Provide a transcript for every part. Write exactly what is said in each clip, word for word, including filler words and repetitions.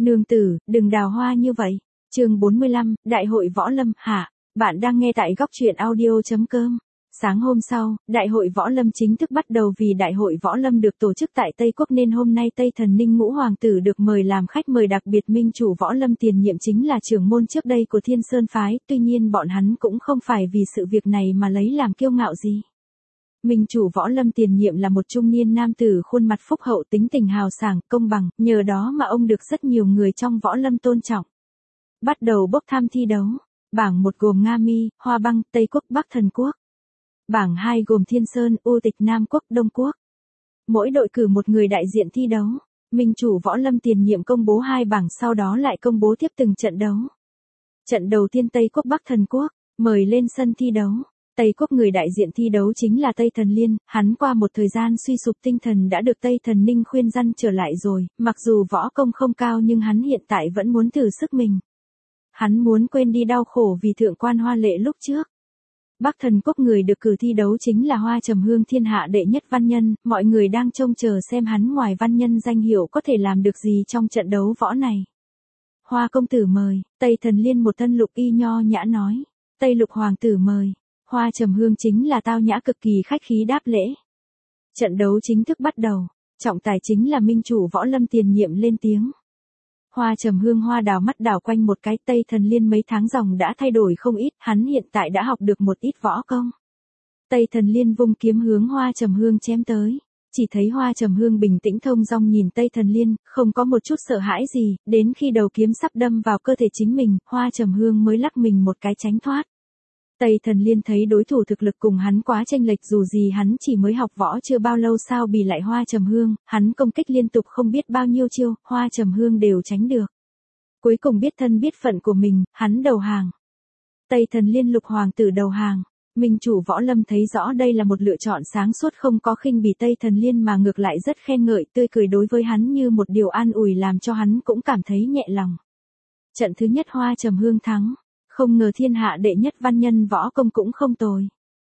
Nương tử, đừng đào hoa như vậy. Chương bốn mươi lăm, Đại hội Võ Lâm, hạ. Bạn đang nghe tại góc truyện audio chấm com. Sáng hôm sau, Đại hội Võ Lâm chính thức bắt đầu vì Đại hội Võ Lâm được tổ chức tại Tây Quốc nên hôm nay Tây Thần Ninh Ngũ Hoàng tử được mời làm khách mời đặc biệt. Minh chủ Võ Lâm tiền nhiệm chính là trưởng môn trước đây của Thiên Sơn Phái, tuy nhiên bọn hắn cũng không phải vì sự việc này mà lấy làm kiêu ngạo gì. Minh chủ Võ Lâm tiền nhiệm là một trung niên nam tử khuôn mặt phúc hậu, tính tình hào sảng, công bằng, nhờ đó mà ông được rất nhiều người trong Võ Lâm tôn trọng. Bắt đầu bốc thăm thi đấu. Bảng một gồm Nga Mi, Hoa Băng, Tây Quốc, Bắc Thần Quốc. Bảng hai gồm Thiên Sơn, U Tịch, Nam Quốc, Đông Quốc. Mỗi đội cử một người đại diện thi đấu. Minh chủ Võ Lâm tiền nhiệm công bố hai bảng, sau đó lại công bố tiếp từng trận đấu. Trận đầu tiên Tây Quốc Bắc Thần Quốc, mời lên sân thi đấu. Tây Quốc người đại diện thi đấu chính là Tây Thần Liên, hắn qua một thời gian suy sụp tinh thần đã được Tây Thần Ninh khuyên răn trở lại rồi, mặc dù võ công không cao nhưng hắn hiện tại vẫn muốn thử sức mình. Hắn muốn quên đi đau khổ vì thượng quan Hoa Lệ lúc trước. Bắc Thần Quốc người được cử thi đấu chính là Hoa Trầm Hương, thiên hạ đệ nhất văn nhân, mọi người đang trông chờ xem hắn ngoài văn nhân danh hiệu có thể làm được gì trong trận đấu võ này. Hoa công tử mời, Tây Thần Liên một thân lục y nho nhã nói. Tây Lục hoàng tử mời. Hoa Trầm Hương chính là tao nhã cực kỳ khách khí đáp lễ. Trận đấu chính thức bắt đầu, trọng tài chính là Minh chủ Võ Lâm tiền nhiệm lên tiếng. Hoa Trầm Hương hoa đào mắt đảo quanh một cái. Tây Thần Liên mấy tháng dòng đã thay đổi không ít, hắn hiện tại đã học được một ít võ công. Tây Thần Liên vung kiếm hướng Hoa Trầm Hương chém tới. Chỉ thấy Hoa Trầm Hương bình tĩnh thông dong nhìn Tây Thần Liên, không có một chút sợ hãi gì, đến khi đầu kiếm sắp đâm vào cơ thể chính mình, Hoa Trầm Hương mới lắc mình một cái tránh thoát. Tây Thần Liên thấy đối thủ thực lực cùng hắn quá chênh lệch, dù gì hắn chỉ mới học võ chưa bao lâu sao bì lại Hoa Trầm Hương, hắn công kích liên tục không biết bao nhiêu chiêu, Hoa Trầm Hương đều tránh được. Cuối cùng biết thân biết phận của mình, hắn đầu hàng. Tây Thần Liên Lục hoàng tử đầu hàng. Minh chủ Võ Lâm thấy rõ đây là một lựa chọn sáng suốt, không có khinh bỉ Tây Thần Liên mà ngược lại rất khen ngợi, tươi cười đối với hắn như một điều an ủi làm cho hắn cũng cảm thấy nhẹ lòng. Trận thứ nhất Hoa Trầm Hương thắng. Không ngờ thiên hạ đệ nhất văn nhân võ công cũng không tồi.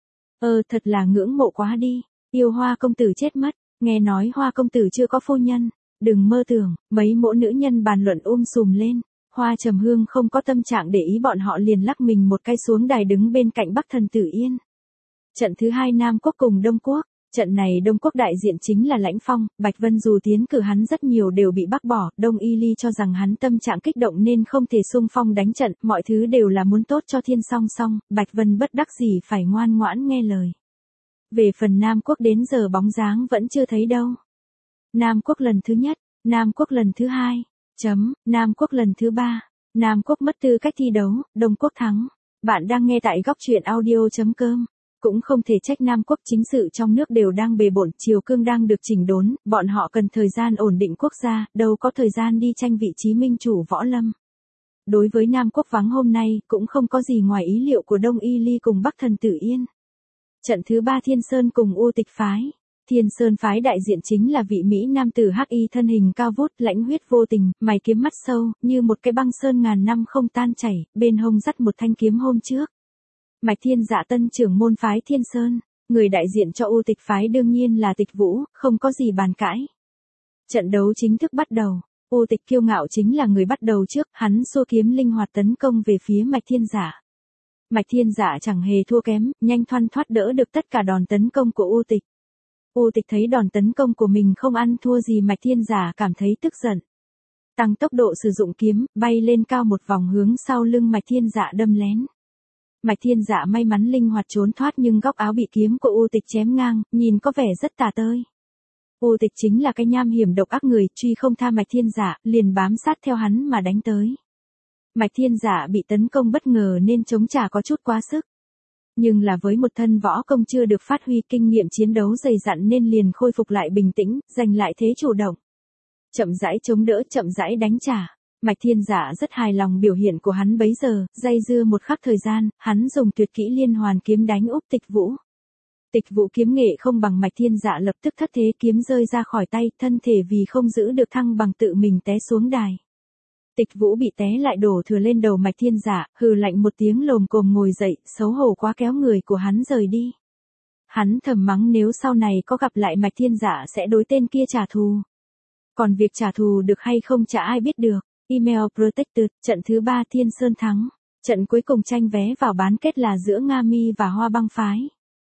Ơ thật là ngưỡng mộ quá đi, yêu Hoa công tử chết mất, nghe nói Hoa công tử chưa có phu nhân, đừng mơ tưởng, mấy mỗ nữ nhân bàn luận um sùm lên. Hoa Trầm Hương không có tâm trạng để ý bọn họ, liền lắc mình một cái xuống đài đứng bên cạnh Bắc Thần Tử Yên. Trận thứ hai Nam Quốc cùng Đông Quốc. Trận này Đông Quốc đại diện chính là Lãnh Phong, Bạch Vân dù tiến cử hắn rất nhiều đều bị bác bỏ, Đông Y Ly cho rằng hắn tâm trạng kích động nên không thể xung phong đánh trận, mọi thứ đều là muốn tốt cho Thiên Song Song, Bạch Vân bất đắc dĩ phải ngoan ngoãn nghe lời. Về phần Nam Quốc đến giờ bóng dáng vẫn chưa thấy đâu. Nam Quốc lần thứ nhất, Nam Quốc lần thứ hai, chấm, Nam Quốc lần thứ ba, Nam Quốc mất tư cách thi đấu, Đông Quốc thắng. Bạn đang nghe tại góc truyện audio chấm com. Cũng không thể trách Nam Quốc, chính sự trong nước đều đang bề bộn, triều cương đang được chỉnh đốn, bọn họ cần thời gian ổn định quốc gia, đâu có thời gian đi tranh vị trí minh chủ Võ Lâm. Đối với Nam Quốc vắng hôm nay, cũng không có gì ngoài ý liệu của Đông Y Ly cùng Bắc Thần Tử Yên. Trận thứ ba Thiên Sơn cùng U Tịch Phái. Thiên Sơn Phái đại diện chính là vị Mỹ nam tử hắc y thân hình cao vút, lãnh huyết vô tình, mày kiếm mắt sâu, như một cái băng sơn ngàn năm không tan chảy, bên hông dắt một thanh kiếm hôm trước. Mạch Thiên Dạ tân trưởng môn phái Thiên Sơn, người đại diện cho U Tịch Phái đương nhiên là Tịch Vũ, không có gì bàn cãi. Trận đấu chính thức bắt đầu, U Tịch kiêu ngạo chính là người bắt đầu trước, hắn xua kiếm linh hoạt tấn công về phía Mạch Thiên Dạ. Mạch Thiên Dạ chẳng hề thua kém, nhanh thoăn thoắt đỡ được tất cả đòn tấn công của U Tịch. U Tịch thấy đòn tấn công của mình không ăn thua gì Mạch Thiên Dạ, cảm thấy tức giận. Tăng tốc độ sử dụng kiếm, bay lên cao một vòng hướng sau lưng Mạch Thiên Dạ đâm lén. Mạch Thiên Dạ may mắn linh hoạt trốn thoát nhưng góc áo bị kiếm của U Tịch chém ngang, nhìn có vẻ rất tà tơi. U Tịch chính là cái nham hiểm độc ác, người truy không tha Mạch Thiên Dạ, liền bám sát theo hắn mà đánh tới. Mạch Thiên Dạ bị tấn công bất ngờ nên chống trả có chút quá sức. Nhưng là với một thân võ công chưa được phát huy, kinh nghiệm chiến đấu dày dặn nên liền khôi phục lại bình tĩnh, giành lại thế chủ động. Chậm rãi chống đỡ, chậm rãi đánh trả. Mạch Thiên Dạ rất hài lòng biểu hiện của hắn bấy giờ, dây dưa một khắc thời gian, hắn dùng tuyệt kỹ liên hoàn kiếm đánh úp Tịch Vũ. Tịch Vũ kiếm nghệ không bằng Mạch Thiên Dạ lập tức thất thế, kiếm rơi ra khỏi tay, thân thể vì không giữ được thăng bằng tự mình té xuống đài. Tịch Vũ bị té lại đổ thừa lên đầu Mạch Thiên Dạ, hừ lạnh một tiếng lồm cồm ngồi dậy, xấu hổ quá kéo người của hắn rời đi. Hắn thầm mắng nếu sau này có gặp lại Mạch Thiên Dạ sẽ đối tên kia trả thù. Còn việc trả thù được hay không chả ai biết được. Email Protected, trận thứ ba Thiên Sơn thắng. Trận cuối cùng tranh vé vào bán kết là giữa Nga Mi và Hoa Băng phái.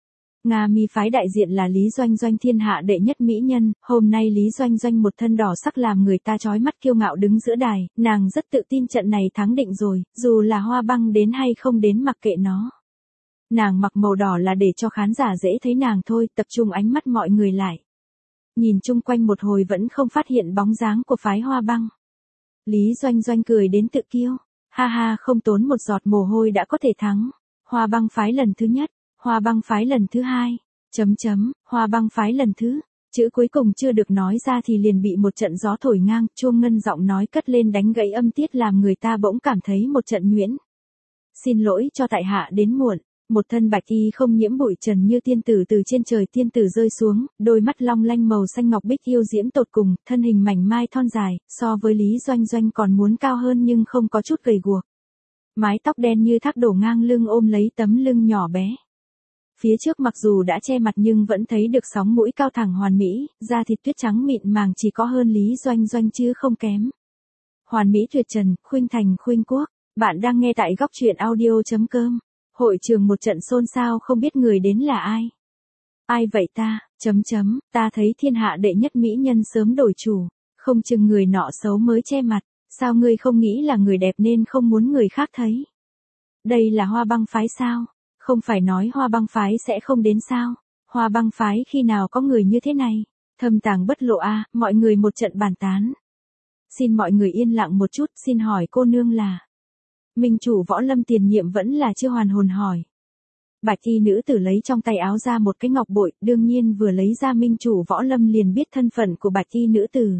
Nga Mi phái đại diện là Lý Doanh Doanh, thiên hạ đệ nhất mỹ nhân, hôm nay Lý Doanh Doanh một thân đỏ sắc làm người ta chói mắt kiêu ngạo đứng giữa đài, nàng rất tự tin trận này thắng định rồi, dù là Hoa Băng đến hay không đến mặc kệ nó. Nàng mặc màu đỏ là để cho khán giả dễ thấy nàng thôi, tập trung ánh mắt mọi người lại. Nhìn chung quanh một hồi vẫn không phát hiện bóng dáng của phái Hoa Băng. Lý Doanh Doanh cười đến tự kiêu, ha ha, không tốn một giọt mồ hôi đã có thể thắng. Hoa Băng phái lần thứ nhất, Hoa Băng phái lần thứ hai, chấm chấm, Hoa Băng phái lần thứ, chữ cuối cùng chưa được nói ra thì liền bị một trận gió thổi ngang, chuông ngân giọng nói cất lên đánh gãy âm tiết làm người ta bỗng cảm thấy một trận nhuyễn. Xin lỗi cho tại hạ đến muộn. Một thân bạch y không nhiễm bụi trần như tiên tử từ trên trời tiên tử rơi xuống, đôi mắt long lanh màu xanh ngọc bích yêu diễm tột cùng, thân hình mảnh mai thon dài, so với Lý Doanh Doanh còn muốn cao hơn nhưng không có chút gầy guộc. Mái tóc đen như thác đổ ngang lưng ôm lấy tấm lưng nhỏ bé. Phía trước mặc dù đã che mặt nhưng vẫn thấy được sóng mũi cao thẳng hoàn mỹ, da thịt tuyết trắng mịn màng chỉ có hơn Lý Doanh Doanh chứ không kém. Hoàn mỹ tuyệt trần, khuynh thành khuynh quốc. Bạn đang nghe tại góc truyện audio chấm com. Hội trường một trận xôn xao không biết người đến là ai. Ai vậy ta, chấm chấm, ta thấy thiên hạ đệ nhất mỹ nhân sớm đổi chủ, không chừng người nọ xấu mới che mặt, sao ngươi không nghĩ là người đẹp nên không muốn người khác thấy. Đây là Hoa Băng phái sao, không phải nói Hoa Băng phái sẽ không đến sao, Hoa Băng phái khi nào có người như thế này, thâm tàng bất lộ a, à, mọi người một trận bàn tán. Xin mọi người yên lặng một chút, xin hỏi cô nương là... Minh chủ Võ Lâm tiền nhiệm vẫn là chưa hoàn hồn hỏi. Bạch y nữ tử lấy trong tay áo ra một cái ngọc bội, đương nhiên vừa lấy ra Minh chủ Võ Lâm liền biết thân phận của bạch y nữ tử.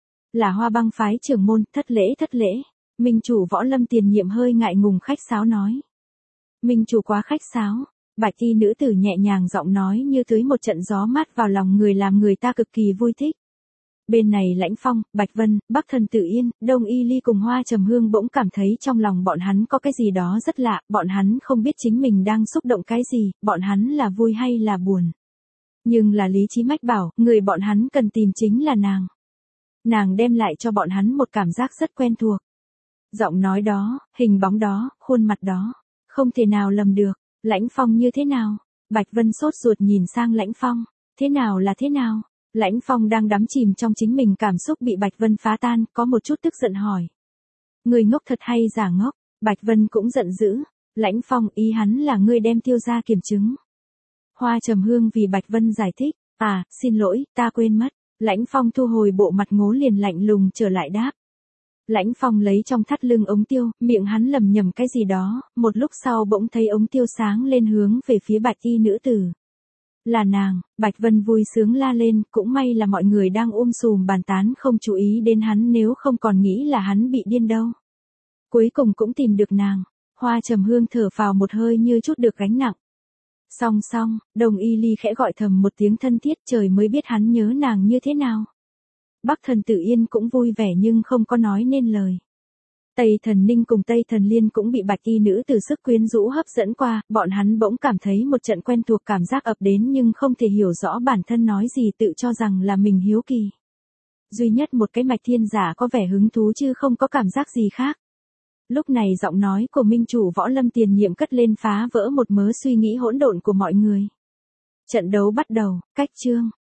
Là Hoa Băng phái trưởng môn, thất lễ thất lễ. Minh chủ Võ Lâm tiền nhiệm hơi ngại ngùng khách sáo nói. Minh chủ quá khách sáo. Bạch y nữ tử nhẹ nhàng giọng nói như tưới một trận gió mát vào lòng người làm người ta cực kỳ vui thích. Bên này Lãnh Phong, Bạch Vân, Bắc Thần Tử Yên, Đông Y Ly cùng Hoa Trầm Hương bỗng cảm thấy trong lòng bọn hắn có cái gì đó rất lạ, bọn hắn không biết chính mình đang xúc động cái gì, bọn hắn là vui hay là buồn. Nhưng là lý trí mách bảo, người bọn hắn cần tìm chính là nàng. Nàng đem lại cho bọn hắn một cảm giác rất quen thuộc. Giọng nói đó, hình bóng đó, khuôn mặt đó, không thể nào lầm được. Lãnh Phong như thế nào? Bạch Vân sốt ruột nhìn sang Lãnh Phong, thế nào là thế nào? Lãnh Phong đang đắm chìm trong chính mình cảm xúc bị Bạch Vân phá tan, có một chút tức giận hỏi. Người ngốc thật hay giả ngốc? Bạch Vân cũng giận dữ. Lãnh Phong, ý hắn là ngươi đem tiêu ra kiểm chứng. Hoa Trầm Hương vì Bạch Vân giải thích, à, xin lỗi, ta quên mất. Lãnh Phong thu hồi bộ mặt ngố liền lạnh lùng trở lại đáp. Lãnh Phong lấy trong thắt lưng ống tiêu, miệng hắn lầm nhầm cái gì đó, một lúc sau bỗng thấy ống tiêu sáng lên hướng về phía bạch y nữ tử. Là nàng, Bạch Vân vui sướng la lên, cũng may là mọi người đang um sùm bàn tán không chú ý đến hắn nếu không còn nghĩ là hắn bị điên đâu. Cuối cùng cũng tìm được nàng, Hoa Trầm Hương thở phào một hơi như chút được gánh nặng. Song song, Đồng Y Ly khẽ gọi thầm một tiếng thân thiết trời mới biết hắn nhớ nàng như thế nào. Bắc Thần Tử Yên cũng vui vẻ nhưng không có nói nên lời. Tây Thần Ninh cùng Tây Thần Liên cũng bị bạch y nữ từ sức quyến rũ hấp dẫn qua, bọn hắn bỗng cảm thấy một trận quen thuộc cảm giác ập đến nhưng không thể hiểu rõ bản thân nói gì tự cho rằng là mình hiếu kỳ. Duy nhất một cái Mạch Thiên Giả có vẻ hứng thú chứ không có cảm giác gì khác. Lúc này giọng nói của Minh chủ Võ Lâm tiền nhiệm cất lên phá vỡ một mớ suy nghĩ hỗn độn của mọi người. Trận đấu bắt đầu, cách chương.